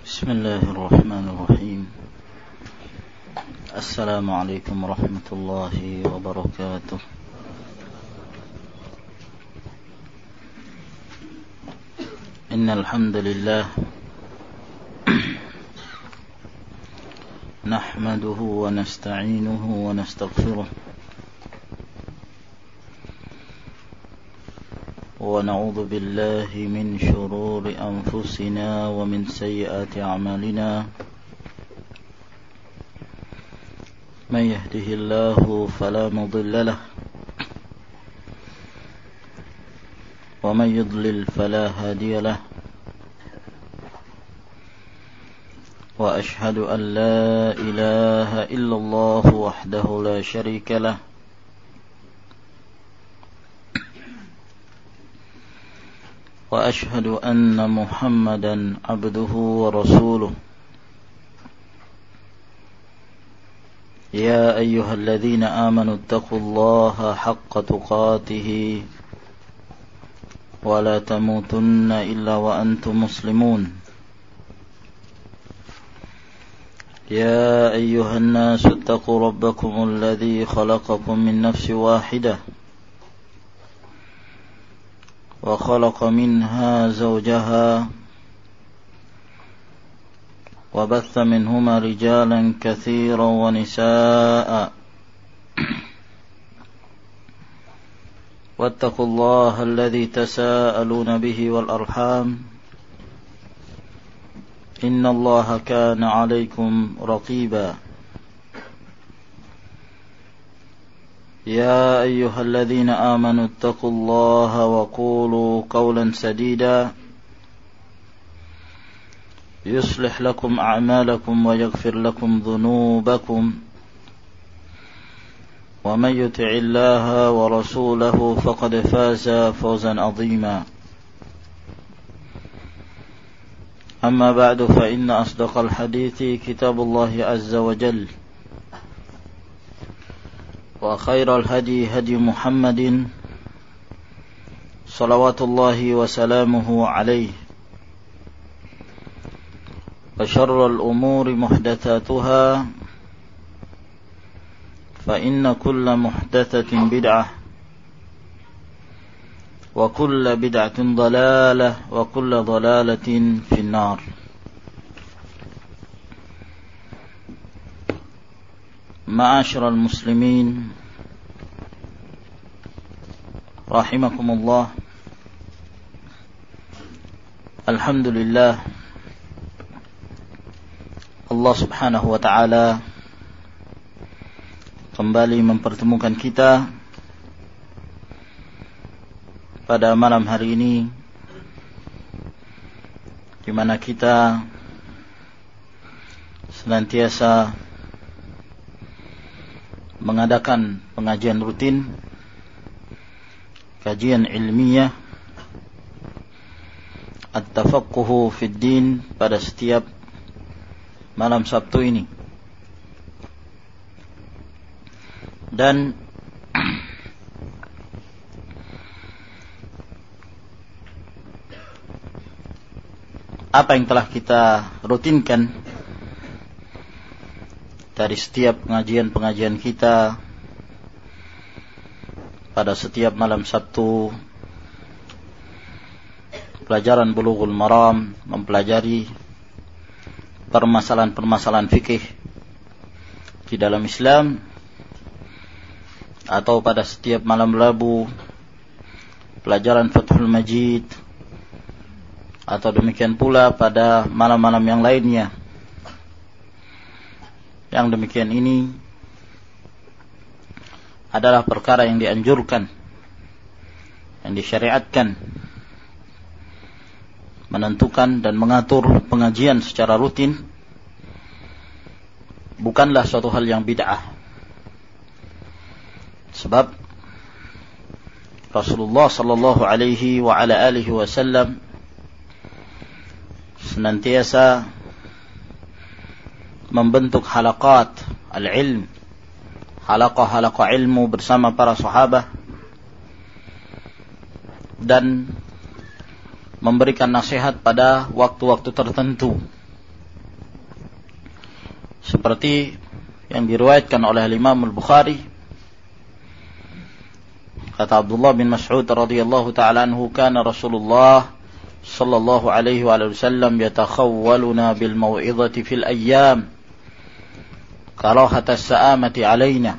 بسم الله الرحمن الرحيم. السلام عليكم ورحمة الله وبركاته. إن الحمد لله نحمده ونستعينه ونستغفره ونعوذ بالله من شرور أنفسنا ومن سيئات أعمالنا. من يهده الله فلا مضل له ومن يضلل فلا هادي له. وأشهد أن لا إله إلا الله وحده لا شريك له وأشهد أن محمدا عبده ورسوله. يا أيها الذين آمنوا اتقوا الله حق تقاته ولا تموتن إلا وأنتم مسلمون. يا أيها الناس اتقوا ربكم الذي خلقكم من نفس واحدة وخلق منها زوجها وبث منهما رجالا كثيرا ونساء. واتقوا الله الذي تساءلون به والأرحام إن الله كان عليكم رقيبا. يا أيها الذين آمنوا اتقوا الله وقولوا قولا سديدا يصلح لكم أعمالكم ويغفر لكم ذنوبكم ومن يطع الله ورسوله فقد فاز فوزا عظيما. أما بعد فإن أصدق الحديث كتاب الله عز وجل وخير الهدي هدي محمد صلوات الله وسلامه عليه وشر الأمور محدثاتها فإن كل محدثة بدعة وكل بدعة ضلالة وكل ضلالة في النار. معاشر المسلمين رحمكم الله. Alhamdulillah, Allah subhanahu wa ta'ala kembali mempertemukan kita pada malam hari ini, di mana kita senantiasa mengadakan pengajian rutin, kajian ilmiah, at-tafaqquhu fid din pada setiap malam Sabtu ini. Dan apa yang telah kita rutinkan dari setiap pengajian-pengajian kita pada setiap malam Sabtu, pelajaran Bulughul Maram, mempelajari permasalahan-permasalahan fikih di dalam Islam, atau pada setiap malam Rabu pelajaran Fathul Majid, atau demikian pula pada malam-malam yang lainnya. Yang demikian ini adalah perkara yang dianjurkan, yang disyariatkan. Menentukan dan mengatur pengajian secara rutin bukanlah suatu hal yang bid'ah. Sebab Rasulullah sallallahu alaihi wa ala alihi wasallam senantiasa membentuk halaqat al-ilm, halaqah-halaqah ilmu bersama para sahabat, dan memberikan nasihat pada waktu-waktu tertentu seperti yang diriwayatkan oleh Imam Al-Bukhari, kata Abdullah bin Mas'ud radhiyallahu ta'ala anhu, kana Rasulullah sallallahu alaihi wasallam yatakhawwaluna bil mau'izati fil ayyam karahata as-sa'amati alaina.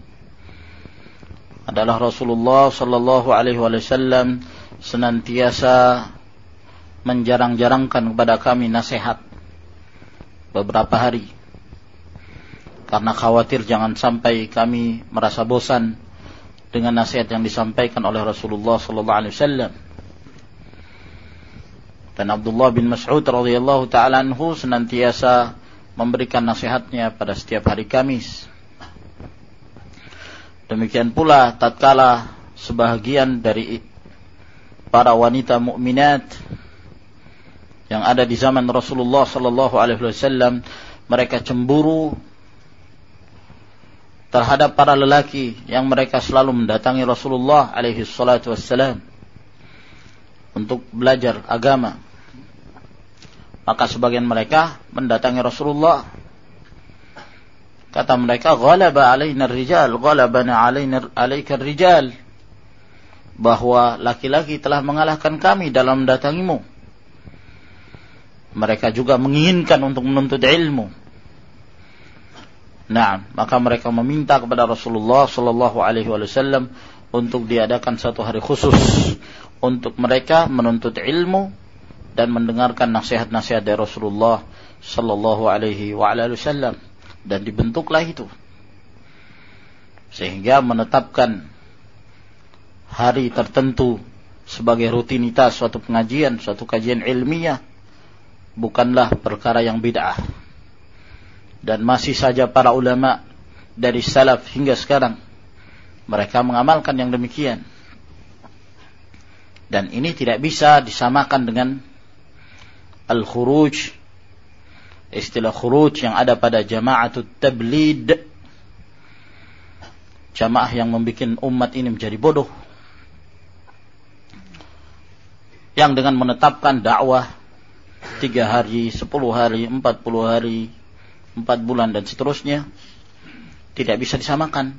Adalah Rasulullah sallallahu alaihi wasallam senantiasa menjarang-jarangkan kepada kami nasihat beberapa hari, karena khawatir jangan sampai kami merasa bosan dengan nasihat yang disampaikan oleh Rasulullah sallallahu alaihi wasallam. Dan Abdullah bin Mas'ud radhiyallahu ta'ala anhu senantiasa memberikan nasihatnya pada setiap hari Kamis. Demikian pula tatkala sebahagian dari para wanita mukminat yang ada di zaman Rasulullah sallallahu alaihi wasallam, mereka cemburu terhadap para lelaki yang mereka selalu mendatangi Rasulullah alaihi salatu wassalam untuk belajar agama. Maka sebagian mereka mendatangi Rasulullah. Kata mereka, ghalaba alaina ar-rijal, ghalabana alaika ar-rijal, bahwa laki-laki telah mengalahkan kami dalam mendatangimu. Mereka juga menginginkan untuk menuntut ilmu. Nah, maka mereka meminta kepada Rasulullah sallallahu alaihi wasallam untuk diadakan satu hari khusus untuk mereka menuntut ilmu dan mendengarkan nasihat-nasihat dari Rasulullah sallallahu alaihi wasallam. Dan dibentuklah itu, sehingga menetapkan hari tertentu sebagai rutinitas suatu pengajian, suatu kajian ilmiah, bukanlah perkara yang bid'ah. Dan masih saja para ulama dari salaf hingga sekarang mereka mengamalkan yang demikian. Dan ini tidak bisa disamakan dengan al-khuruj, istilah khuruj yang ada pada jama'atut tablid, jamaah yang membuat umat ini menjadi bodoh, yang dengan menetapkan dakwah 3 hari, 10 hari, 40 hari, 4 bulan dan seterusnya, tidak bisa disamakan.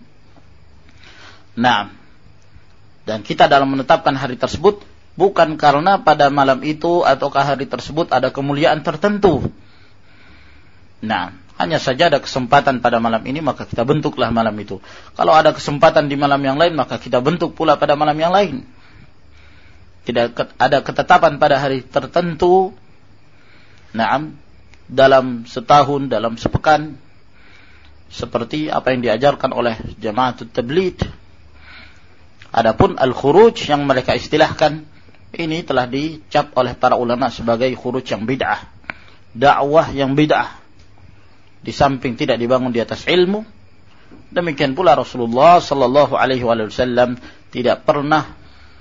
Nah, dan kita dalam menetapkan hari tersebut bukan karena pada malam itu ataukah hari tersebut ada kemuliaan tertentu. Nah, hanya saja ada kesempatan pada malam ini, maka kita bentuklah malam itu. Kalau ada kesempatan di malam yang lain, maka kita bentuk pula pada malam yang lain. Tidak ada ketetapan pada hari tertentu. Naam, dalam setahun, dalam sepekan, seperti apa yang diajarkan oleh Jama'atut Tabligh. Adapun al-khuruj yang mereka istilahkan, ini telah dicap oleh para ulama sebagai khuruj yang bid'ah, dakwah yang bid'ah, di samping tidak dibangun di atas ilmu. Demikian pula Rasulullah sallallahu alaihi wasallam tidak pernah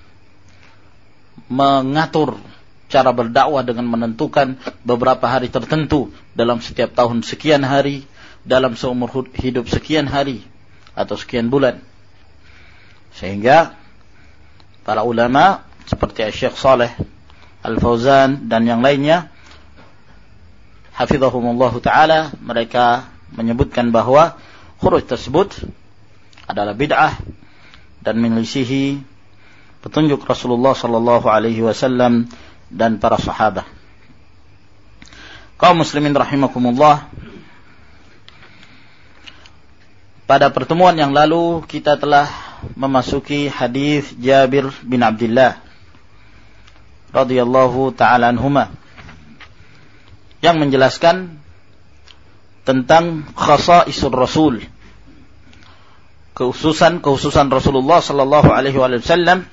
mengatur cara berdakwah dengan menentukan beberapa hari tertentu dalam setiap tahun sekian hari, dalam seumur hidup sekian hari atau sekian bulan. Sehingga para ulama seperti Syekh Saleh Al-Fauzan dan yang lainnya hafizahumullah ta'ala, mereka menyebutkan bahwa khuruj tersebut adalah bid'ah dan menyelisihi petunjuk Rasulullah sallallahu alaihi wasallam dan para sahabat. Kaum muslimin rahimakumullah, pada pertemuan yang lalu kita telah memasuki hadis Jabir bin Abdullah radhiyallahu ta'ala anhuma yang menjelaskan tentang khasa'isur Rasul, kehususan Rasulullah sallallahu alaihi wasallam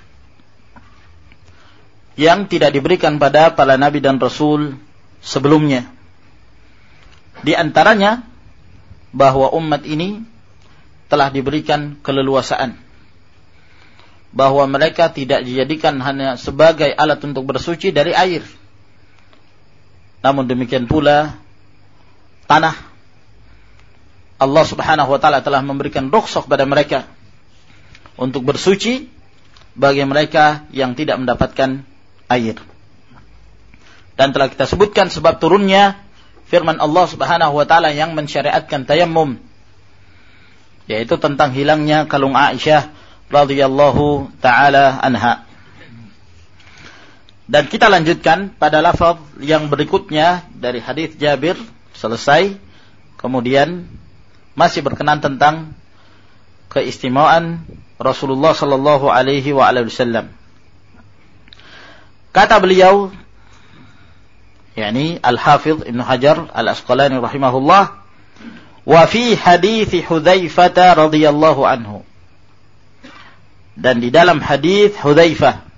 yang tidak diberikan pada para nabi dan rasul sebelumnya. Di antaranya bahwa umat ini telah diberikan keleluasaan, bahwa mereka tidak dijadikan hanya sebagai alat untuk bersuci dari air. Namun demikian pula tanah, Allah subhanahu wa ta'ala telah memberikan rukhsah pada mereka untuk bersuci bagi mereka yang tidak mendapatkan air. Dan telah kita sebutkan sebab turunnya firman Allah Subhanahu wa taala yang mensyariatkan tayammum, yaitu tentang hilangnya kalung Aisyah radhiyallahu taala anha. Dan kita lanjutkan pada lafaz yang berikutnya dari hadis Jabir, selesai. Kemudian masih berkenan tentang keistimewaan Rasulullah sallallahu alaihi wasallam. Kata beliau, yakni Al-Hafidz Ibnu Hajar Al-Asqalani rahimahullah, wa fi hadits Hudzaifah radhiyallahu anhu. Dan di dalam hadis Hudzaifah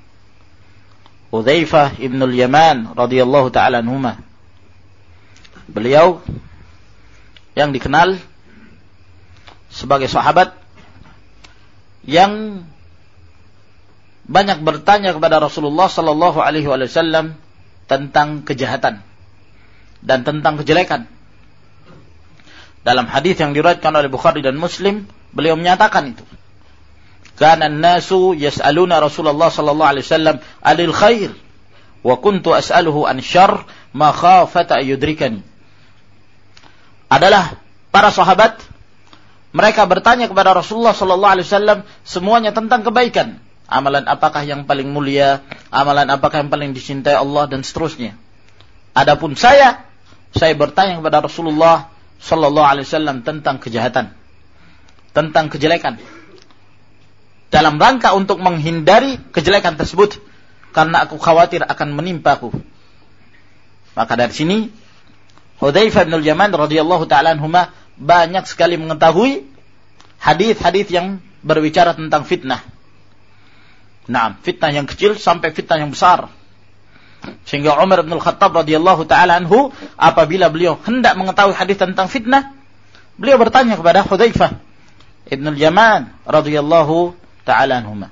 Ibn al-Yaman radhiyallahu ta'ala anhuma, beliau yang dikenal sebagai sahabat yang banyak bertanya kepada Rasulullah sallallahu alaihi wasallam tentang kejahatan dan tentang kejelekan. Dalam hadis yang diriwayatkan oleh Bukhari dan Muslim, beliau menyatakan itu. Kana an-nasu yas'aluna Rasulullah sallallahu alaihi wasallam 'anil khair wa kuntu as'aluhu an syarr ma khafata yudrikani. Adalah para sahabat, mereka bertanya kepada Rasulullah sallallahu alaihi wasallam semuanya tentang kebaikan. Amalan apakah yang paling mulia, amalan apakah yang paling dicintai Allah, dan seterusnya. Adapun saya bertanya kepada Rasulullah sallallahu alaihi wasallam tentang kejahatan, tentang kejelekan, dalam rangka untuk menghindari kejelekan tersebut, karena aku khawatir akan menimpaku. Maka dari sini Hudzaifah bin al-Yaman radhiyallahu ta'ala anhuma banyak sekali mengetahui hadis-hadis yang berbicara tentang fitnah. Nah, fitnah yang kecil sampai fitnah yang besar. Sehingga Umar bin Al-Khattab radhiyallahu ta'ala anhu, apabila beliau hendak mengetahui hadis tentang fitnah, beliau bertanya kepada Hudzaifah ibn al-Yaman radhiyallahu ta'ala anhuma.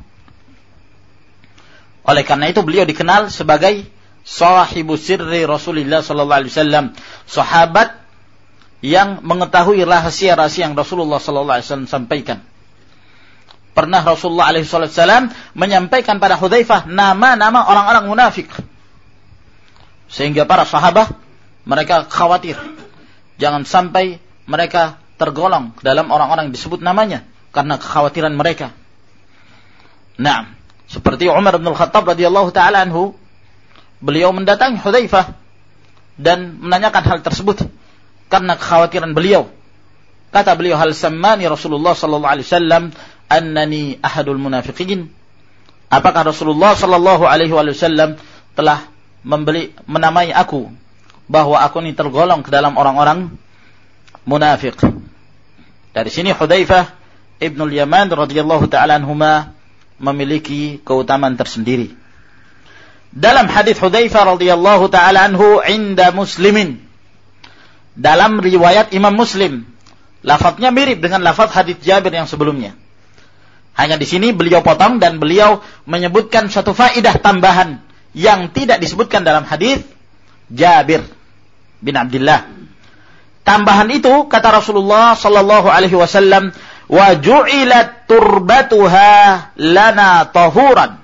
Oleh karena itu beliau dikenal sebagai sahibu sirri Rasulullah sallallahu alaihi wasallam, sahabat yang mengetahui rahasia-rahasia yang Rasulullah sallallahu alaihi wasallam sampaikan. Pernah Rasulullah alaihi wasallam menyampaikan pada Hudzaifah nama-nama orang-orang munafik, sehingga para sahabat mereka khawatir jangan sampai mereka tergolong dalam orang-orang yang disebut namanya karena kekhawatiran mereka. Nah, seperti Umar bin Al-Khattab radhiyallahu ta'ala anhu, beliau mendatangi Hudzaifah dan menanyakan hal tersebut karena kekhawatiran beliau. Kata beliau, hal sammani Rasulullah sallallahu alaihi wasallam annani ahadul munafiqin. Apakah Rasulullah sallallahu alaihi wasallam telah menamai aku bahwa aku ini tergolong ke dalam orang-orang munafik? Dari sini Hudzaifah ibn al-Yaman radhiyallahu ta'ala anhuma memiliki keutamaan tersendiri. Dalam hadis Hudzaifah radhiyallahu ta'ala anhu inda Muslimin, dalam riwayat Imam Muslim, lafadznya mirip dengan lafadz hadis Jabir yang sebelumnya. Hanya di sini beliau potong dan beliau menyebutkan satu faidah tambahan yang tidak disebutkan dalam hadis Jabir bin Abdullah. Tambahan itu, kata Rasulullah sallallahu alaihi wasallam, wa ju'ilat turbatuha lana tahuran,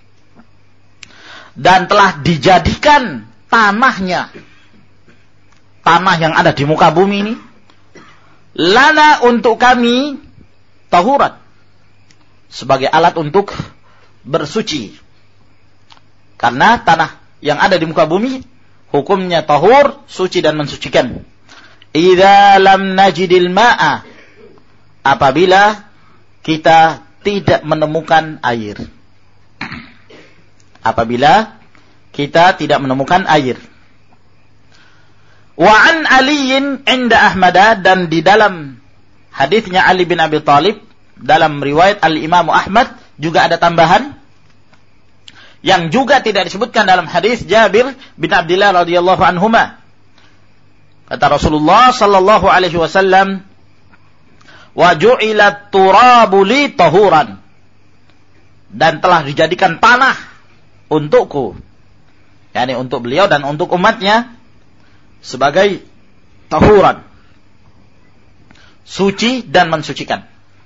dan telah dijadikan tanah yang ada di muka bumi ini, lana untuk kami, tahuran, sebagai alat untuk bersuci. Karena tanah yang ada di muka bumi hukumnya tahur, suci dan mensucikan. Idza lam najidil ma'a, apabila kita tidak menemukan air. Apabila kita tidak menemukan air. Wa an Aliyin inda Ahmad, dan di dalam hadisnya Ali bin Abi Thalib dalam riwayat Al-Imam Ahmad juga ada tambahan yang juga tidak disebutkan dalam hadis Jabir bin Abdullah radhiyallahu anhuma. Kata Rasulullah sallallahu alaihi wasallam, wa ju'ilat turabu li tahuran, dan telah dijadikan tanah untukku, yakni untuk beliau dan untuk umatnya, sebagai tahuran, suci dan mensucikan.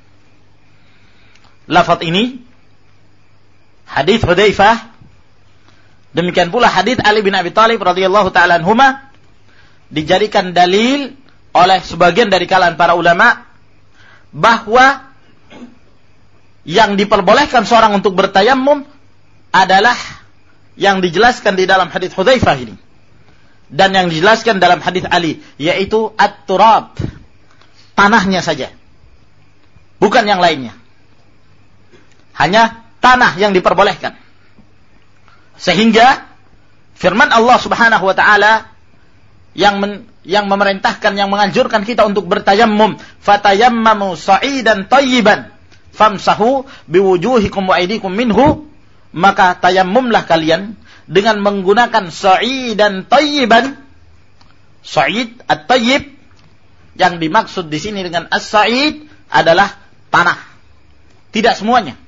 Lafaz ini hadis Hudzaifah, demikian pula hadis Ali bin Abi Thalib radhiyallahu ta'ala anhuma, dijadikan dalil oleh sebagian dari kalangan para ulama bahwa yang diperbolehkan seorang untuk bertayammum adalah yang dijelaskan di dalam hadis Hudzaifah ini dan yang dijelaskan dalam hadis Ali, yaitu at-turab, tanahnya saja, bukan yang lainnya. Hanya tanah yang diperbolehkan. Sehingga firman Allah Subhanahu wa taala yang memerintahkan, yang menganjurkan kita untuk bertayammum, fatayammamu sa'idan thayyiban famsahu biwujuhikum wa aydikum minhu, maka tayammumlah kalian dengan menggunakan sa'idan thayyiban. Sa'id at-tayyib yang dimaksud di sini dengan as-sa'id adalah tanah, tidak semuanya.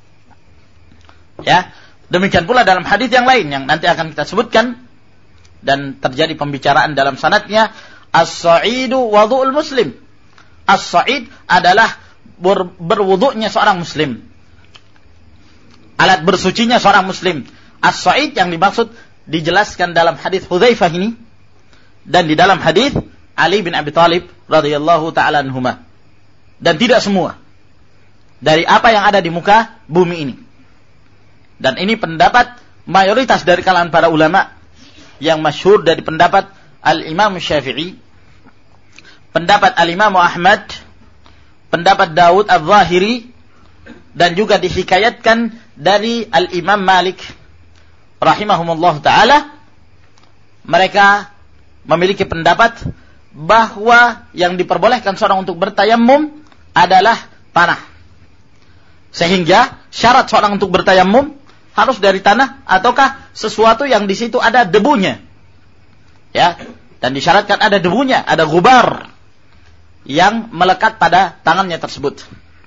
Ya, demikian pula dalam hadis yang lain yang nanti akan kita sebutkan dan terjadi pembicaraan dalam sanadnya, as-sa'idu wudu'ul muslim. As-sa'id adalah berwudu'nya seorang muslim, alat bersucinya seorang muslim. As-sa'id yang dimaksud dijelaskan dalam hadis Hudzaifah ini dan di dalam hadis Ali bin Abi Thalib radhiyallahu taala anhuma. Dan tidak semua dari apa yang ada di muka bumi ini. Dan ini pendapat mayoritas dari kalangan para ulama, yang masyhur dari pendapat Al-Imam Syafi'i, pendapat Al-Imam Ahmad, pendapat Daud Al-Zahiri, dan juga dihikayatkan dari Al-Imam Malik rahimahumullah ta'ala. Mereka memiliki pendapat bahwa yang diperbolehkan seorang untuk bertayammum adalah tanah. Sehingga syarat seorang untuk bertayammum harus dari tanah ataukah sesuatu yang di situ ada debunya. Ya, dan disyaratkan ada debunya, ada gubar yang melekat pada tangannya tersebut.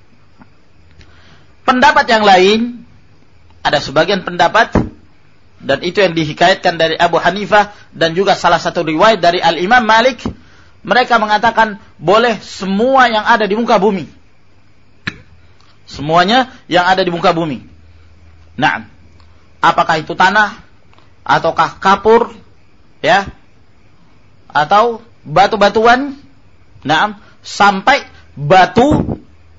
Pendapat yang lain, ada sebagian pendapat, dan itu yang dihikayatkan dari Abu Hanifah dan juga salah satu riwayat dari Al-Imam Malik, mereka mengatakan boleh semua yang ada di muka bumi. Semuanya yang ada di muka bumi. Nah, apakah itu tanah ataukah kapur, ya, atau batu-batuan, nah, sampai batu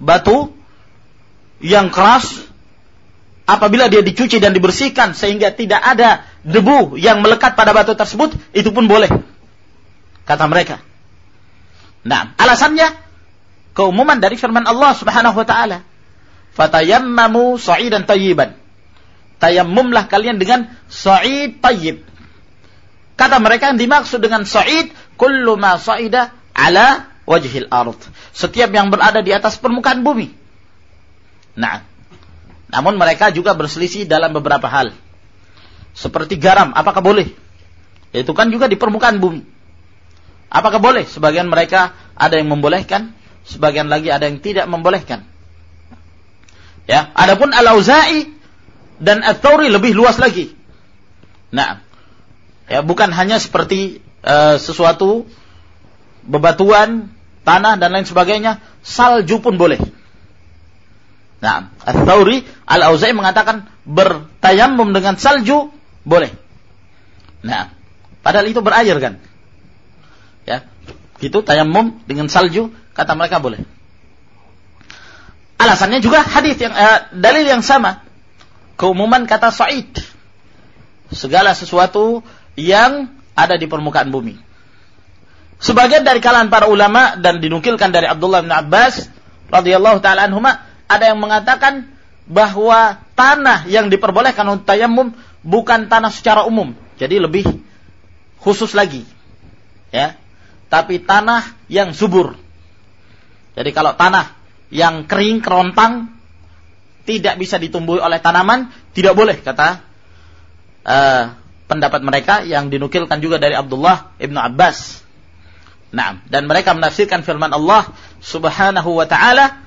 yang keras, apabila dia dicuci dan dibersihkan sehingga tidak ada debu yang melekat pada batu tersebut, itu pun boleh, kata mereka. Nah, alasannya keumuman dari firman Allah Subhanahu wa taala, fatayammamu sa'idan thayyiban. Tayammumlah kalian dengan sa'id tayyib. Kata mereka yang dimaksud dengan sa'id, kullu ma sa'ida ala wajhil ard. Setiap yang berada di atas permukaan bumi. Nah, namun mereka juga berselisih dalam beberapa hal. Seperti garam, apakah boleh? Itu kan juga di permukaan bumi. Apakah boleh? Sebagian mereka ada yang membolehkan, sebagian lagi ada yang tidak membolehkan. Ya, adapun Al-Auza'i dan Ats-Tsauri lebih luas lagi. Nah, ya, bukan hanya seperti sesuatu bebatuan, tanah dan lain sebagainya, salju pun boleh. Nah, Ats-Tsauri, Al-Auza'i mengatakan bertayammum dengan salju boleh. Nah, padahal itu berair kan? Ya, gitu, tayammum dengan salju, kata mereka boleh. Alasannya juga hadis yang dalil yang sama, keumuman kata sa'id, segala sesuatu yang ada di permukaan bumi. Sebagian dari kalangan para ulama dan dinukilkan dari Abdullah bin Abbas radhiyallahu taala anhuma, ada yang mengatakan bahwa tanah yang diperbolehkan untuk tayammum bukan tanah secara umum, jadi lebih khusus lagi, ya, tapi tanah yang subur. Jadi kalau tanah yang kering, kerontang, tidak bisa ditumbuhi oleh tanaman, tidak boleh, kata pendapat mereka yang dinukilkan juga dari Abdullah ibnu Abbas. Nah, dan mereka menafsirkan firman Allah Subhanahu wa taala,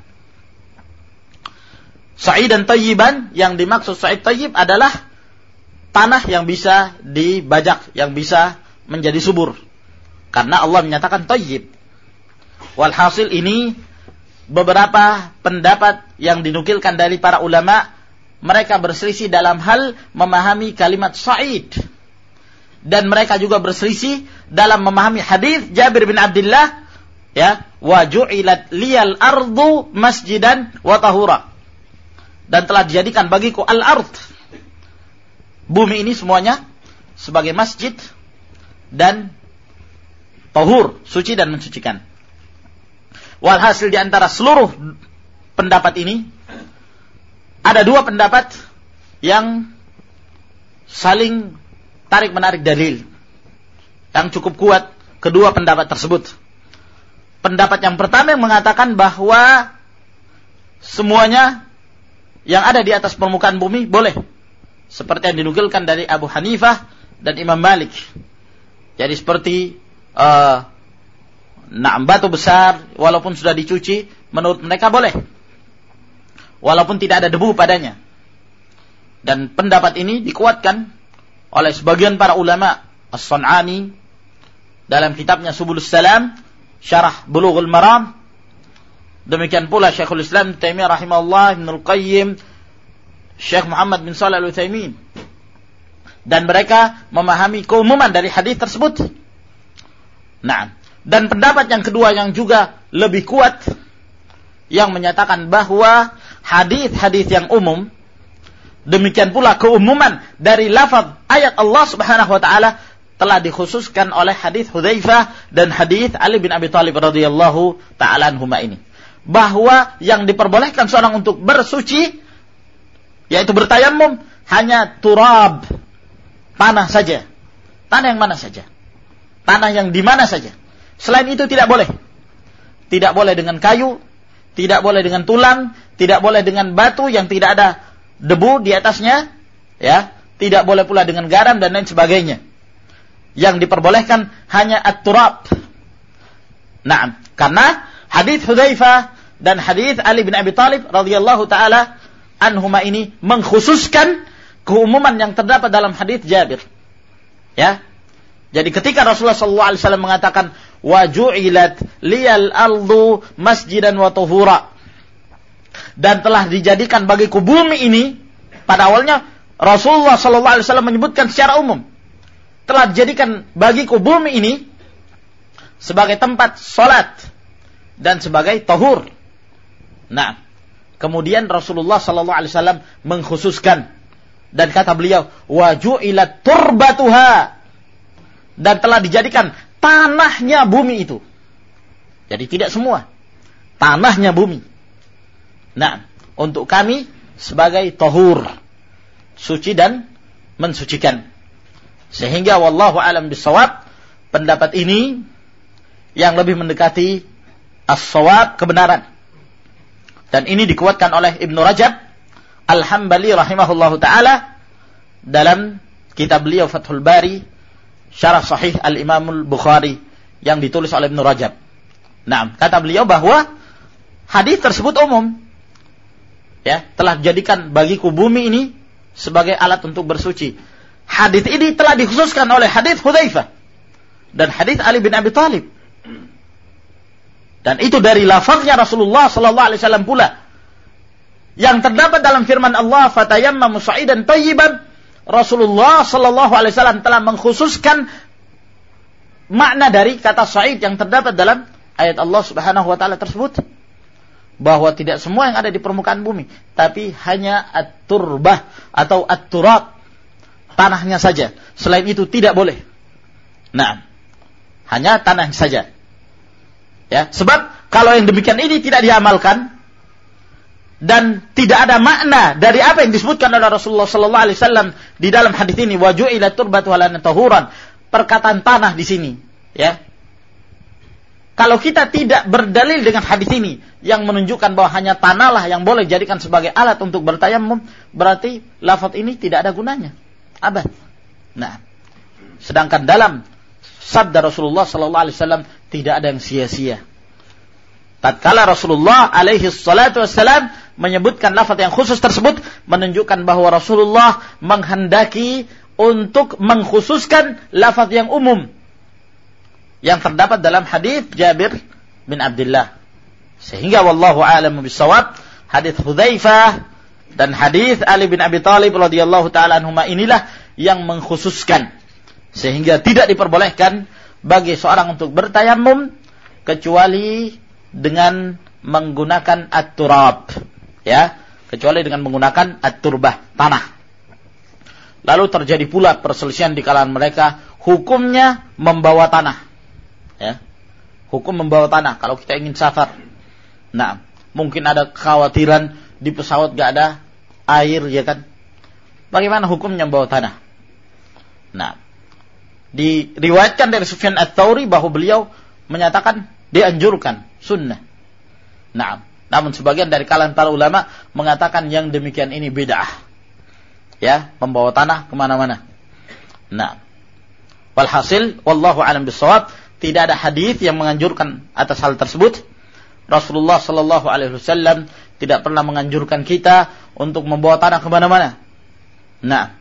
sa'idan thayyiban, yang dimaksud sa'id thayyib adalah tanah yang bisa dibajak, yang bisa menjadi subur. Karena Allah menyatakan thayyib. Walhasil ini beberapa pendapat yang dinukilkan dari para ulama, mereka berselisih dalam hal memahami kalimat sa'id. dan mereka juga berselisih dalam memahami hadis Jabir bin Abdullah, ya, wa ju'ilat liyal ardu masjidan wa tahura, dan telah dijadikan bagiku al-ard, bumi ini semuanya, sebagai masjid dan tahur, suci dan mensucikan. Walhasil di antara seluruh pendapat ini ada dua pendapat yang saling tarik-menarik dalil yang cukup kuat kedua pendapat tersebut. Pendapat yang pertama yang mengatakan bahwa semuanya yang ada di atas permukaan bumi boleh, seperti yang dinukilkan dari Abu Hanifah dan Imam Malik. Jadi seperti batu besar walaupun sudah dicuci, menurut mereka boleh, walaupun tidak ada debu padanya. Dan pendapat ini dikuatkan oleh sebagian para ulama. As-Sun'ani dalam kitabnya Subulus Salam, Syarah Bulughul Maram. Demikian pula Syekhul Islam Taimiyah rahimahullah, Ibnul Qayyim, Syekh Muhammad bin Shalih Al-Utsaimin. Dan mereka memahami keumuman dari hadis tersebut. Nah, dan pendapat yang kedua yang juga lebih kuat, yang menyatakan bahwa hadis-hadis yang umum, demikian pula keumuman dari lafaz ayat Allah Subhanahu wa taala telah dikhususkan oleh hadis Hudzaifah dan hadis Ali bin Abi Thalib radhiyallahu taala anhuma ini, bahwa yang diperbolehkan seorang untuk bersuci yaitu bertayammum hanya turab, tanah saja. Tanah yang mana saja, tanah yang di mana saja. Selain itu tidak boleh. Tidak boleh dengan kayu, tidak boleh dengan tulang, tidak boleh dengan batu yang tidak ada debu di atasnya, ya, tidak boleh pula dengan garam dan lain sebagainya. Yang diperbolehkan hanya at-turab. Nah, karena hadis Hudzaifah dan hadis Ali bin Abi Thalib radhiyallahu taala anhuma ini mengkhususkan keumuman yang terdapat dalam hadis Jabir. Ya. Jadi ketika Rasulullah sallallahu alaihi wasallam mengatakan wa ju'ilat liyal ardu masjidan wa tuhura, dan telah dijadikan bagiku bumi ini, pada awalnya Rasulullah sallallahu alaihi wasallam menyebutkan secara umum, telah dijadikan bagiku bumi ini sebagai tempat salat dan sebagai tahur. Nah, kemudian Rasulullah sallallahu alaihi wasallam mengkhususkan dan kata beliau wa ju'ilat turbatuha, dan telah dijadikan tanahnya bumi itu. Jadi tidak semua, tanahnya bumi. Nah, untuk kami sebagai tahur, suci dan mensucikan. Sehingga wallahu alam bisawab, pendapat ini yang lebih mendekati as-sawab, kebenaran. Dan ini dikuatkan oleh Ibnu Rajab Al-Hambali rahimahullahu taala dalam kitab beliau Fathul Bari, Syarah Sahih Al-Imamul Bukhari, yang ditulis oleh Ibnu Rajab. Nah, kata beliau bahwa hadis tersebut umum, ya, telah dijadikan bagiku bumi ini sebagai alat untuk bersuci. Hadis ini telah dikhususkan oleh hadis Hudzaifah dan hadis Ali bin Abi Thalib. Dan itu dari lafaznya Rasulullah sallallahu alaihi wasallam pula, yang terdapat dalam firman Allah, fatayammamu sa'idan thayyiban. Rasulullah sallallahu alaihi wasallam telah mengkhususkan makna dari kata sa'id yang terdapat dalam ayat Allah Subhanahu wa taala tersebut, bahwa tidak semua yang ada di permukaan bumi, tapi hanya at-turbah atau at-turab, tanahnya saja. Selain itu tidak boleh. Nah, hanya tanah saja. Ya, sebab kalau yang demikian ini tidak diamalkan dan tidak ada makna dari apa yang disebutkan oleh Rasulullah sallallahu alaihi wasallam di dalam hadis ini, wa ju'ilat turbatu lana tahuran, perkataan tanah di sini, ya. Kalau kita tidak berdalil dengan hadis ini yang menunjukkan bahwa hanya tanahlah yang boleh dijadikan sebagai alat untuk bertayammum, berarti lafaz ini tidak ada gunanya. Abad. Nah, sedangkan dalam sabda Rasulullah sallallahu alaihi wasallam tidak ada yang sia-sia. Tatkala Rasulullah alaihi salatu wassalam menyebutkan lafaz yang khusus tersebut, menunjukkan bahwa Rasulullah menghendaki untuk mengkhususkan lafaz yang umum yang terdapat dalam hadis Jabir bin Abdullah. Sehingga wallahu a'lam bissawab, hadis Hudzaifah dan hadis Ali bin Abi Thalib radhiyallahu taala anhuma inilah yang mengkhususkan Sehingga tidak diperbolehkan bagi seorang untuk bertayamum kecuali dengan menggunakan at-turab, ya, kecuali dengan menggunakan at-turbah, tanah. Lalu terjadi pula perselisihan di kalangan mereka, hukumnya membawa tanah, ya, hukum membawa tanah kalau kita ingin safar. Nah, mungkin ada kekhawatiran di pesawat gak ada air, ya kan? Bagaimana hukumnya membawa tanah? Nah, diriwayatkan dari Sufyan Ats-Tsauri bahwa beliau menyatakan dianjurkan, sunnah. Nah, namun sebagian dari kalangan para ulama mengatakan yang demikian ini bid'ah, ya, membawa tanah kemana-mana. Nah, walhasil, wallahu a'lam bishawab, tidak ada hadis yang menganjurkan atas hal tersebut. Rasulullah sallallahu alaihi wasallam tidak pernah menganjurkan kita untuk membawa tanah kemana-mana. Nah,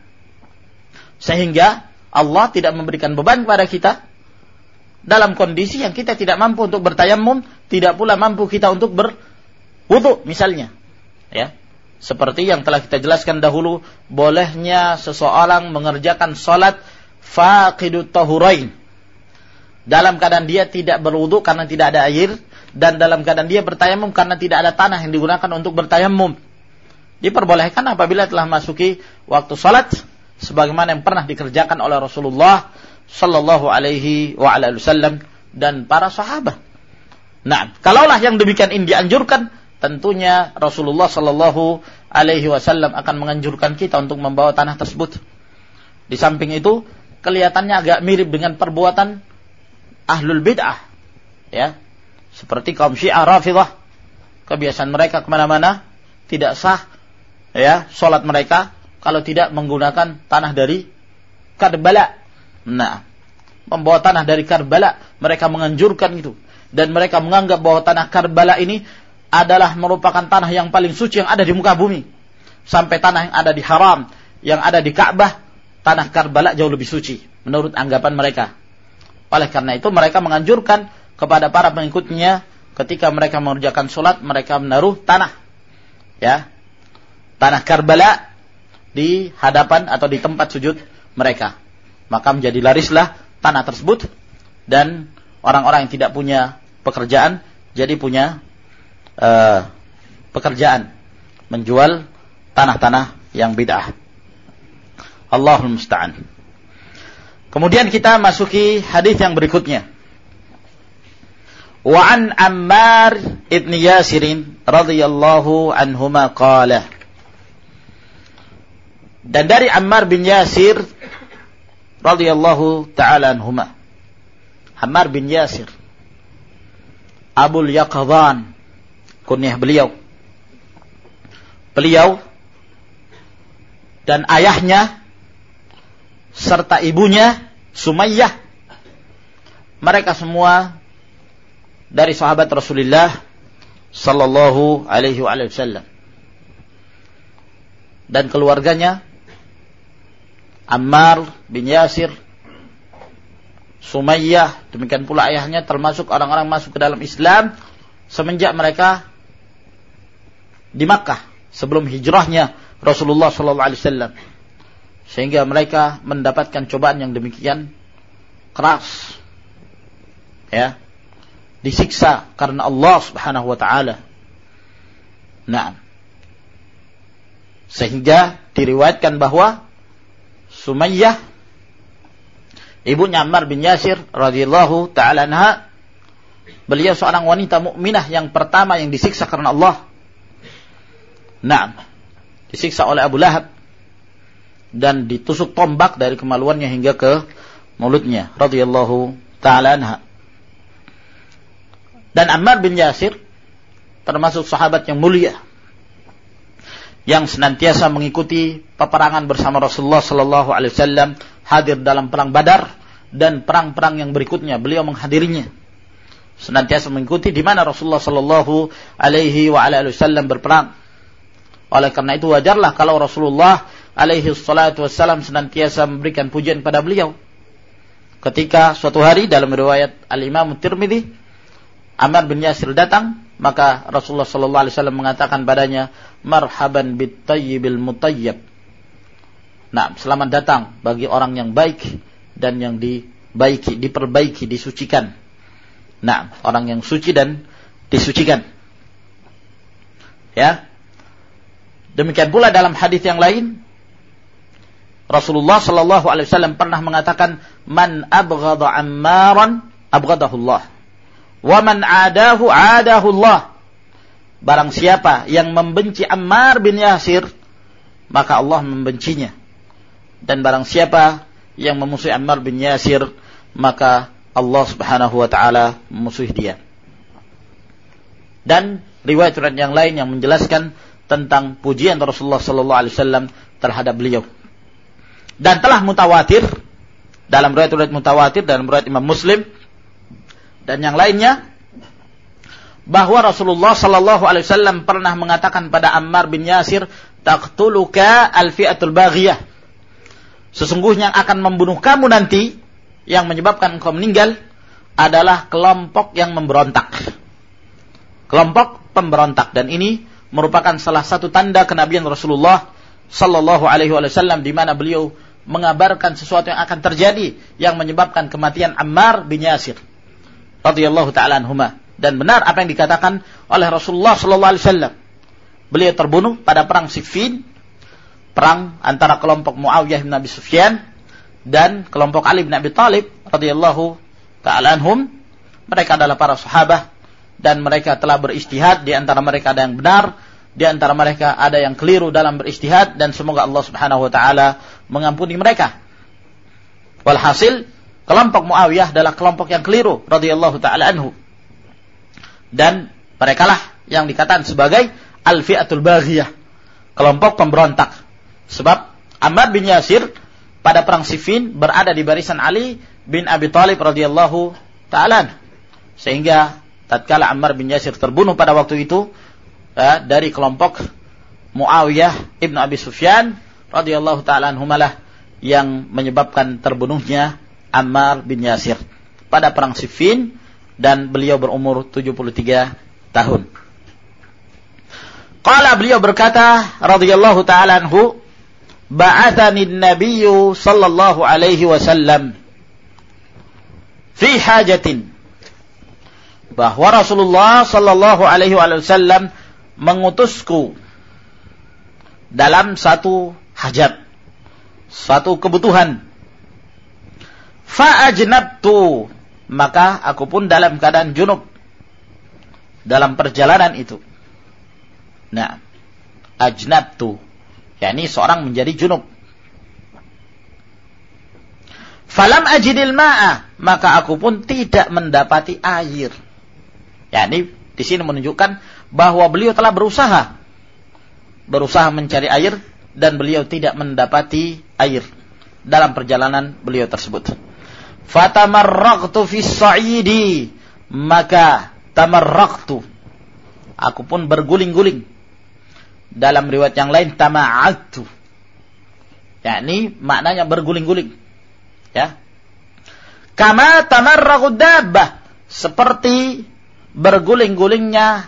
sehingga Allah tidak memberikan beban kepada kita dalam kondisi yang kita tidak mampu untuk bertayamum, tidak pula mampu kita untuk berwudu misalnya, ya. Seperti yang telah kita jelaskan dahulu, bolehnya seseorang mengerjakan salat faqidut tahurain dalam keadaan dia tidak berwudu karena tidak ada air, dan dalam keadaan dia bertayamum karena tidak ada tanah yang digunakan untuk bertayamum. Diperbolehkan apabila telah masuki waktu salat, sebagaimana yang pernah dikerjakan oleh Rasulullah sallallahu alaihi wa ala wasallam dan para sahabat. Nah, kalaulah yang demikian ini dianjurkan, tentunya Rasulullah sallallahu alaihi wasallam akan menganjurkan kita untuk membawa tanah tersebut. Di samping itu, kelihatannya agak mirip dengan perbuatan ahlul bid'ah, ya. Seperti kaum Syiah Rafidhah, kebiasaan mereka kemana-mana tidak sah, ya, salat mereka kalau tidak menggunakan tanah dari Karbala. Nah, membawa tanah dari Karbala, mereka menganjurkan itu, dan mereka menganggap bahwa tanah Karbala ini adalah merupakan tanah yang paling suci yang ada di muka bumi. Sampai tanah yang ada di Haram, yang ada di Ka'bah, tanah Karbala jauh lebih suci menurut anggapan mereka. Oleh karena itu mereka menganjurkan kepada para pengikutnya ketika mereka mengerjakan salat, mereka menaruh tanah, ya, tanah Karbala di hadapan atau di tempat sujud mereka. Maka menjadi larislah tanah tersebut, dan orang-orang yang tidak punya pekerjaan jadi punya pekerjaan menjual tanah-tanah yang bid'ah. Allahul musta'an. Kemudian kita masuki hadis yang berikutnya. Wa an Ammar ibn Yasir radhiyallahu anhuma qala. Dan dari Ammar bin Yasir radhiyallahu ta'ala anhuma. Ammar bin Yasir Abul Yaqadhan, kunyah beliau. Beliau dan ayahnya serta ibunya Sumayyah, mereka semua dari sahabat Rasulullah sallallahu alaihi wasallam. Dan keluarganya Ammar bin Yasir, Sumayyah, demikian pula ayahnya termasuk orang-orang masuk ke dalam Islam semenjak mereka di Makkah sebelum hijrahnya Rasulullah sallallahu alaihi wasallam. Sehingga mereka mendapatkan cobaan yang demikian keras, ya, disiksa karena Allah Subhanahu wa taala. Nah, sehingga diriwayatkan bahwa Sumayyah, ibunya Ammar bin Yasir radhiyallahu taala anha, beliau seorang wanita mukminah yang pertama yang disiksa karena Allah. Nah, disiksa oleh Abu Lahab dan ditusuk tombak dari kemaluannya hingga ke mulutnya radhiyallahu taala anha. Dan Ammar bin Yasir termasuk sahabat yang mulia yang senantiasa mengikuti peperangan bersama Rasulullah sallallahu alaihi wasallam, hadir dalam perang Badar dan perang-perang yang berikutnya beliau menghadirinya. Senantiasa mengikuti di mana Rasulullah sallallahu alaihi wasallam berperang. Oleh karena itu wajarlah kalau Rasulullah alaihi salatu wassalam senantiasa memberikan pujian pada beliau. Ketika suatu hari dalam riwayat Al-Imam Tirmidzi, Ammar bin Yasir datang, maka Rasulullah sallallahu alaihi wasallam mengatakan padanya, "Marhaban bit-tayyibil mutayyib." Nah, selamat datang bagi orang yang baik dan yang diperbaiki, disucikan. Nah, orang yang suci dan disucikan. Ya. Demikian pula dalam hadis yang lain, Rasulullah sallallahu alaihi wasallam pernah mengatakan, "Man abghadha Ammaran abghadahullah, wa man adahu adahullah." Barang siapa yang membenci Ammar bin Yasir, maka Allah membencinya. Dan barang siapa yang memusuhi Ammar bin Yasir, maka Allah Subhanahu wa taala memusuhi dia. Dan riwayat yang lain yang menjelaskan tentang pujian Rasulullah sallallahu alaihi wasallam terhadap beliau. Dan telah mutawatir dalam riwayat mutawatir dalam riwayat Imam Muslim dan yang lainnya bahwa Rasulullah sallallahu alaihi wasallam pernah mengatakan pada Ammar bin Yasir, "Taqtuluka al-fi'atul baghiyah." Sesungguhnya yang akan membunuh kamu nanti, yang menyebabkan engkau meninggal, adalah kelompok yang memberontak. Kelompok pemberontak. Dan ini merupakan salah satu tanda kenabian Rasulullah sallallahu alaihi wasallam, di mana beliau mengabarkan sesuatu yang akan terjadi yang menyebabkan kematian Ammar bin Yasir radhiyallahu ta'ala anhuma. Dan benar apa yang dikatakan oleh Rasulullah sallallahu alaihi wasallam. Beliau terbunuh pada perang Siffin, perang antara kelompok Muawiyah bin Abi Sufyan dan kelompok Ali bin Abi Thalib radhiyallahu ta'ala anhum. Mereka adalah para sahabat dan mereka telah berijtihad. Di antara mereka ada yang benar, di antara mereka ada yang keliru dalam berijtihad, dan semoga Allah Subhanahu wa taala mengampuni mereka. Walhasil, kelompok Muawiyah adalah kelompok yang keliru radhiyallahu ta'ala anhu. Dan merekalah yang dikatakan sebagai al-fi'atul baghiyah, kelompok pemberontak. Sebab Ammar bin Yasir pada perang Siffin berada di barisan Ali bin Abi Thalib radhiyallahu ta'ala, sehingga tatkala Ammar bin Yasir terbunuh pada waktu itu dari kelompok Muawiyah ibn Abi Sufyan radhiyallahu ta'ala anhumalah yang menyebabkan terbunuhnya Ammar bin Yasir pada perang Siffin, dan beliau berumur 73 tahun. Qala, beliau berkata radhiyallahu ta'ala anhu, ba'athani an-nabiyyu sallallahu alaihi wasallam fi hajatin, bahwa Rasulullah sallallahu alaihi wasallam mengutusku dalam satu hajat, satu kebutuhan. Fa'ajnabtu, maka aku pun dalam keadaan junub dalam perjalanan itu. Nah, ajnabtu, yakni seorang menjadi junub. Falam ajidil ma'a, maka aku pun tidak mendapati air. Yakni di sini menunjukkan bahwa beliau telah berusaha mencari air dan beliau tidak mendapati air dalam perjalanan beliau tersebut. Fatamarraqtu fis sa'idi, maka tamarraqtu, aku pun berguling-guling. Dalam riwayat yang lain tama'attu, yakni maknanya berguling-guling, ya. Kama tamarraqud dabbah, seperti berguling-gulingnya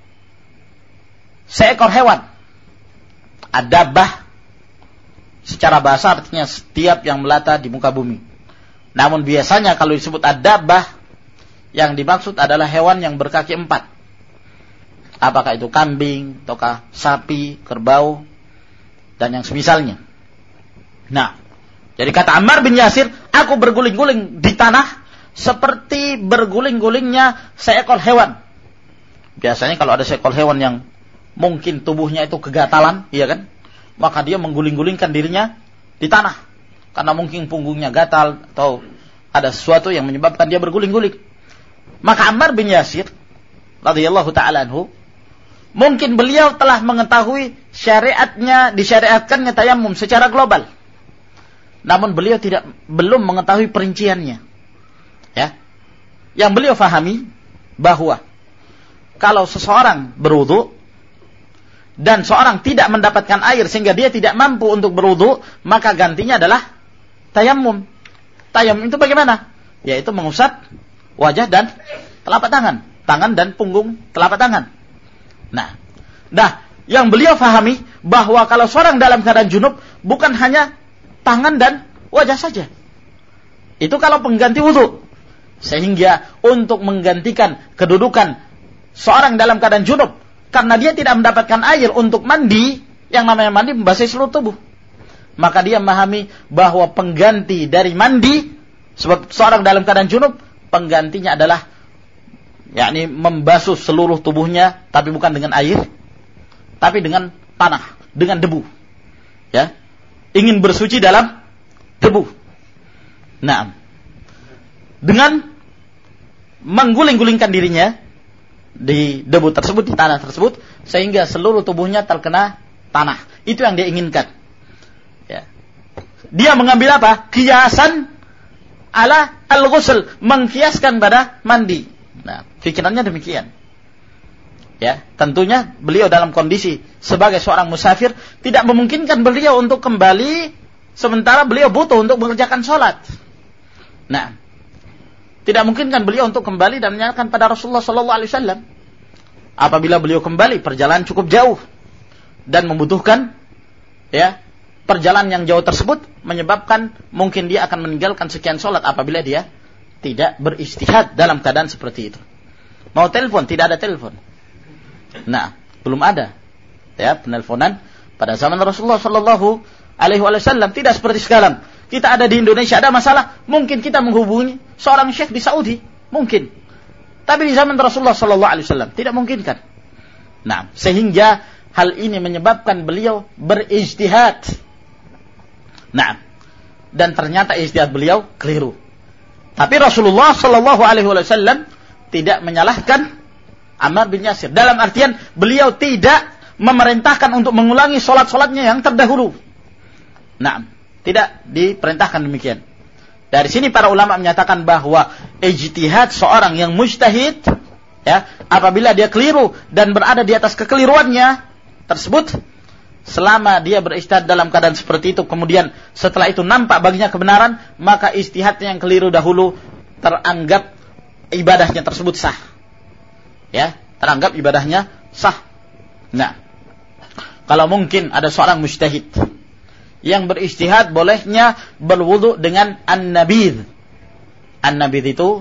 seekor hewan. Ad-dabbah secara bahasa artinya setiap yang melata di muka bumi. Namun biasanya kalau disebut ad-dabbah, yang dimaksud adalah hewan yang berkaki 4. Apakah itu kambing, ataukah sapi, kerbau, dan yang semisalnya. Nah, jadi kata Ammar bin Yasir, aku berguling-guling di tanah seperti berguling-gulingnya seekor hewan. Biasanya kalau ada seekor hewan yang mungkin tubuhnya itu kegatalan, iya kan? Maka dia mengguling-gulingkan dirinya di tanah, karena mungkin punggungnya gatal atau ada sesuatu yang menyebabkan dia berguling-guling. Maka Ammar bin Yasir radhiyallahu ta'ala anhu, mungkin beliau telah mengetahui disyariatkannya tayammum secara global. Namun beliau belum mengetahui perinciannya. Ya. Yang beliau fahami bahwa kalau seseorang berwudu dan seorang tidak mendapatkan air sehingga dia tidak mampu untuk berwudu, maka gantinya adalah tayammum. Tayammum itu bagaimana? Yaitu mengusap wajah dan telapak tangan, tangan dan punggung telapak tangan. Nah, yang beliau fahami bahwa kalau seorang dalam keadaan junub bukan hanya tangan dan wajah saja. Itu kalau pengganti wudu. Sehingga untuk menggantikan kedudukan seorang dalam keadaan junub, karena dia tidak mendapatkan air untuk mandi, yang namanya mandi membasahi seluruh tubuh, maka dia memahami bahwa pengganti dari mandi, sebab seorang dalam keadaan junub, penggantinya adalah yakni membasuh seluruh tubuhnya, tapi bukan dengan air, tapi dengan tanah, dengan debu. Ya, ingin bersuci dalam debu. Nah, dengan mengguling-gulingkan dirinya di debu tersebut, di tanah tersebut, sehingga seluruh tubuhnya terkena tanah. Itu yang dia inginkan. Ya. Dia mengambil apa? Kiasan ala al-ghusl, mengkiaskan pada mandi. Nah, pikirannya demikian. Ya, tentunya beliau dalam kondisi sebagai seorang musafir tidak memungkinkan beliau untuk kembali sementara beliau butuh untuk mengerjakan sholat. Nah, tidak mungkin kan beliau untuk kembali dan menanyakan pada Rasulullah SAW. Apabila beliau kembali, perjalanan cukup jauh dan membutuhkan ya perjalanan yang jauh tersebut menyebabkan mungkin dia akan meninggalkan sekian sholat apabila dia tidak beristihad dalam keadaan seperti itu. Mau telepon, tidak ada telepon. Nah, belum ada ya penelponan pada zaman Rasulullah SAW. Tidak seperti sekarang. Kita ada di Indonesia, ada masalah, mungkin kita menghubungi seorang syekh di Saudi, mungkin. Tapi di zaman Rasulullah SAW tidak mungkinkan. Nah, sehingga hal ini menyebabkan beliau berijtihad. Nah, dan ternyata ijtihad beliau keliru. Tapi Rasulullah SAW tidak menyalahkan Ammar bin Yasir. Dalam artian beliau tidak memerintahkan untuk mengulangi sholat-sholatnya yang terdahulu. Nah, tidak diperintahkan demikian. Dari sini para ulama menyatakan bahwa ijtihad seorang yang mujtahid, ya, apabila dia keliru dan berada di atas kekeliruannya tersebut, selama dia berijtihad dalam keadaan seperti itu, kemudian setelah itu nampak baginya kebenaran, maka ijtihadnya yang keliru dahulu teranggap ibadahnya tersebut sah. Ya, teranggap ibadahnya sah. Nah, kalau mungkin ada seorang mujtahid yang berijtihad bolehnya berwudu dengan an-nabidh. An-nabidh itu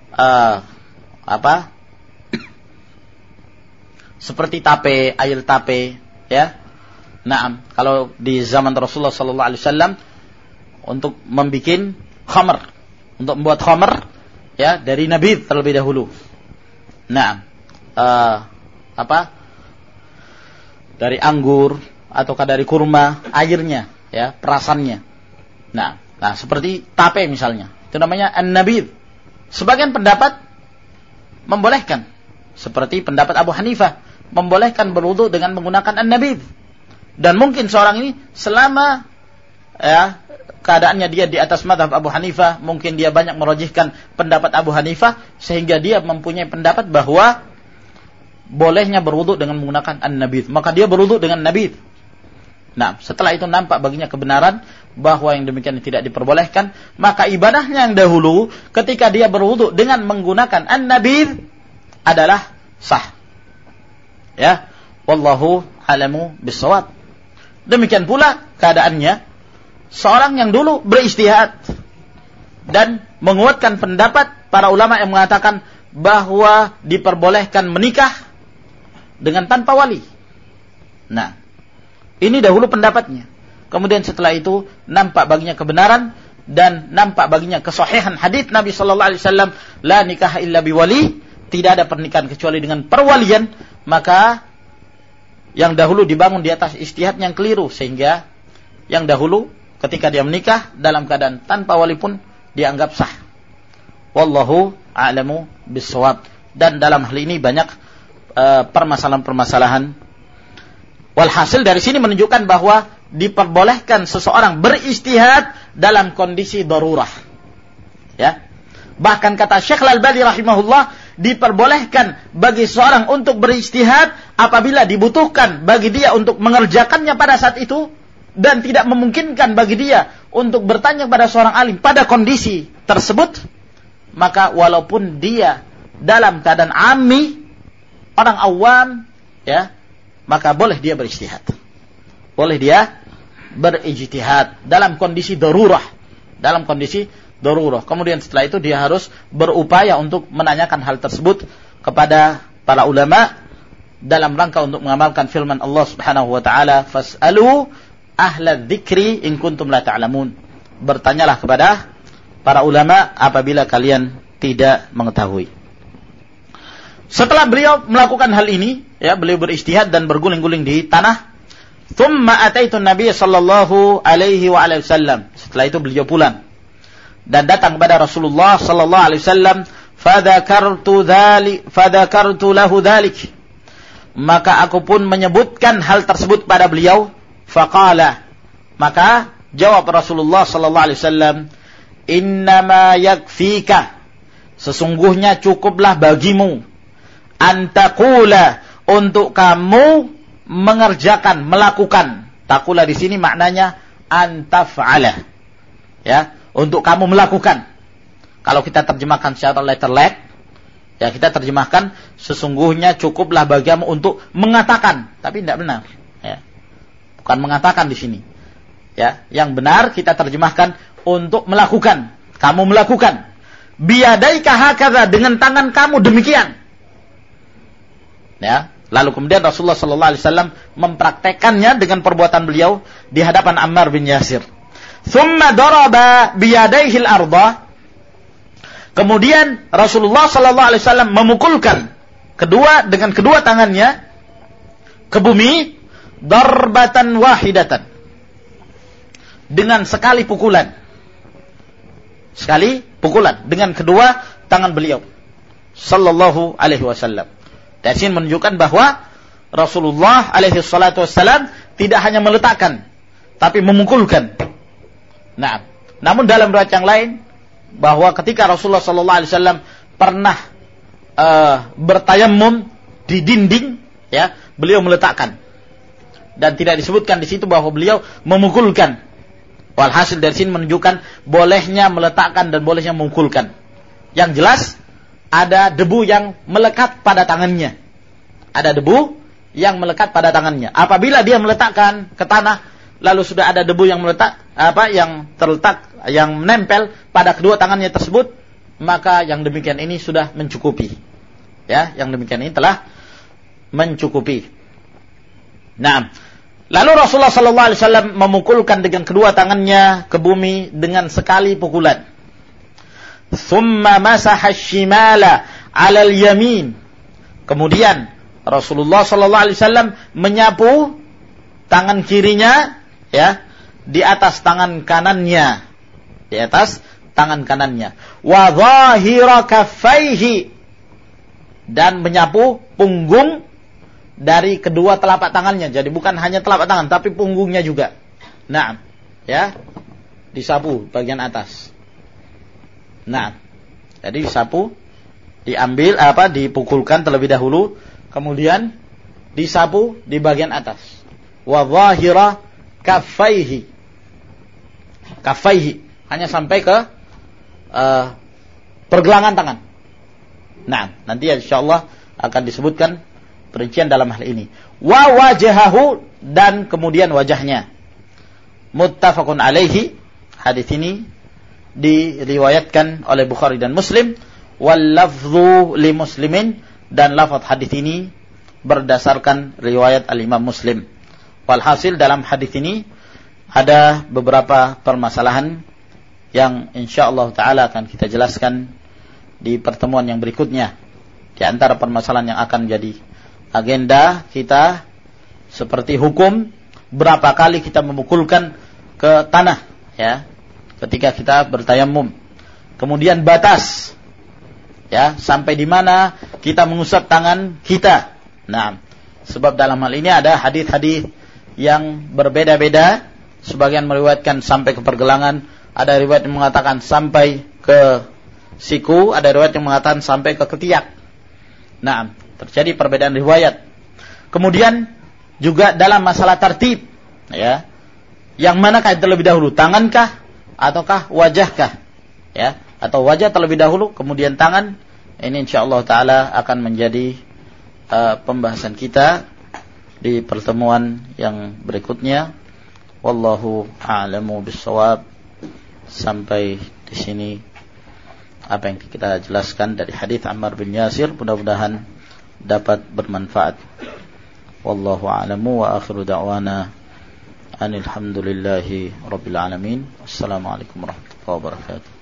seperti tape, air tape, ya. Nah, kalau di zaman Rasulullah SAW untuk membuat khamr, untuk membuat khamr, ya, dari nabidh terlebih dahulu. Nah, dari anggur ataukah dari kurma, airnya, ya, perasannya. Nah, seperti tape misalnya, itu namanya an-nabidh. Sebagian pendapat membolehkan, seperti pendapat Abu Hanifah, membolehkan berwudu dengan menggunakan an-nabidh. Dan mungkin seorang ini selama ya keadaannya dia di atas mazhab Abu Hanifah, mungkin dia banyak merajihkan pendapat Abu Hanifah sehingga dia mempunyai pendapat bahwa bolehnya berwudu dengan menggunakan an-nabidh, maka dia berwudu dengan nabidh. Nah, setelah itu nampak baginya kebenaran bahwa yang demikian tidak diperbolehkan, maka ibadahnya yang dahulu ketika dia berwudu dengan menggunakan an-nabidh adalah sah. Ya, wallahu a'lamu bis-shawab. Demikian pula keadaannya seorang yang dulu berijtihad dan menguatkan pendapat para ulama yang mengatakan bahwa diperbolehkan menikah dengan tanpa wali. Nah, ini dahulu pendapatnya. Kemudian setelah itu nampak baginya kebenaran dan nampak baginya kesahihan hadits Nabi sallallahu alaihi wasallam, la nikah illa biwali, tidak ada pernikahan kecuali dengan perwalian, maka yang dahulu dibangun di atas ijtihad yang keliru, sehingga yang dahulu ketika dia menikah dalam keadaan tanpa wali pun dianggap sah. Wallahu a'lamu bis-shawab. Dan dalam hal ini banyak permasalahan-permasalahan. Walhasil dari sini menunjukkan bahwa diperbolehkan seseorang berijtihad dalam kondisi darurah. Ya. Bahkan kata Syekh Al-Albani rahimahullah, diperbolehkan bagi seorang untuk berijtihad apabila dibutuhkan bagi dia untuk mengerjakannya pada saat itu dan tidak memungkinkan bagi dia untuk bertanya pada seorang alim pada kondisi tersebut, maka walaupun dia dalam keadaan ammi, orang awam, ya, maka boleh dia berijtihad. Boleh dia berijtihad dalam kondisi darurah, dalam kondisi darurah. Kemudian setelah itu dia harus berupaya untuk menanyakan hal tersebut kepada para ulama dalam rangka untuk mengamalkan firman Allah Subhanahu wa taala, "Fas'alu ahla dzikri in kuntum la ta'lamun." Bertanyalah kepada para ulama apabila kalian tidak mengetahui. Setelah beliau melakukan hal ini, ya, beliau berijtihad dan berguling-guling di tanah. Tsumma ataitu Nabi sallallahu alaihi wa alihi wasallam. Setelah itu beliau pulang dan datang kepada Rasulullah sallallahu alaihi wasallam, fadzakartu lahu dzalik. Maka aku pun menyebutkan hal tersebut pada beliau. Faqala, maka jawab Rasulullah sallallahu alaihi wasallam, "Innama yakfika, sesungguhnya cukuplah bagimu, antaqula, untuk kamu mengerjakan, melakukan." Taqula di sini maknanya antaf'ala. Ya, untuk kamu melakukan. Kalau kita terjemahkan secara letterlek, ya kita terjemahkan sesungguhnya cukuplah bagimu untuk mengatakan, tapi tidak benar. Ya. Bukan mengatakan di sini. Ya, yang benar kita terjemahkan untuk melakukan. Kamu melakukan. Biyadaika hakadha, dengan tangan kamu demikian. Ya, lalu kemudian Rasulullah sallallahu alaihi wasallam mempraktekannya dengan perbuatan beliau di hadapan Ammar bin Yasir. Tsumma daraba biyadaihi al-ardha. Kemudian Rasulullah sallallahu alaihi wasallam memukulkan dengan kedua tangannya ke bumi, darbatan wahidatan, dengan sekali pukulan. Sekali pukulan dengan kedua tangan beliau sallallahu alaihi wasallam. Dan ini menunjukkan bahwa Rasulullah alaihi salatu wasallam tidak hanya meletakkan, tapi memukulkan. Nah, namun dalam riwayat yang lain bahwa ketika Rasulullah sallallahu alaihi wasallam pernah bertayammum di dinding, ya, beliau meletakkan. Dan tidak disebutkan di situ bahwa beliau memukulkan. Walhasil dari sini menunjukkan bolehnya meletakkan dan bolehnya memukulkan. Yang jelas ada debu yang melekat pada tangannya. Ada debu yang melekat pada tangannya. Apabila dia meletakkan ke tanah, lalu sudah ada debu yang yang menempel pada kedua tangannya tersebut, maka yang demikian ini sudah mencukupi. Ya, yang demikian ini telah mencukupi. Nah, lalu Rasulullah sallallahu alaihi wasallam memukulkan dengan kedua tangannya ke bumi dengan sekali pukulan. Tsumma masaha asy-shimala 'ala al-yamin. Kemudian Rasulullah sallallahu alaihi wasallam menyapu tangan kirinya, ya, di atas tangan kanannya. Di atas tangan kanannya. Wa dhahira kaffaihi, dan menyapu punggung dari kedua telapak tangannya. Jadi bukan hanya telapak tangan tapi punggungnya juga. Nah, ya. Disapu bagian atas. Nah, jadi disapu, diambil dipukulkan terlebih dahulu, kemudian disapu di bagian atas. Wa dhahira kaffaihi. Kaffaihi hanya sampai ke pergelangan tangan. Nah, nanti insyaallah akan disebutkan perincian dalam hal ini. Wa wajhahu, dan kemudian wajahnya. Muttafaqun alaihi. Hadis ini diriwayatkan oleh Bukhari dan Muslim. Wal lafdhu li Muslimin, dan lafaz hadis ini berdasarkan riwayat al-Imam Muslim. Walhasil dalam hadis ini ada beberapa permasalahan yang insyaallah taala akan kita jelaskan di pertemuan yang berikutnya. Di antara permasalahan yang akan jadi agenda kita seperti hukum berapa kali kita memukulkan ke tanah, ya, ketika kita bertayammum. Kemudian batas, ya, sampai di mana kita mengusap tangan kita. Nah, sebab dalam hal ini ada hadis-hadis yang berbeda-beda. Sebagian meriwayatkan sampai ke pergelangan, ada riwayat yang mengatakan sampai ke siku, ada riwayat yang mengatakan sampai ke ketiak. Nah, terjadi perbedaan riwayat. Kemudian juga dalam masalah tertib, ya, yang manakah terlebih dahulu, tangankah ataukah wajahkah, ya, atau wajah terlebih dahulu kemudian tangan. Ini insyaallah taala akan menjadi pembahasan kita di pertemuan yang berikutnya. Wallahu a'lamu bissawab. Sampai di sini apa yang kita jelaskan dari hadis Ammar bin Yasir mudah-mudahan dapat bermanfaat. Wallahu a'lamu wa akhiru da'wana anil hamdulillahi rabbil alamin. Wassalamualaikum warahmatullahi wabarakatuh.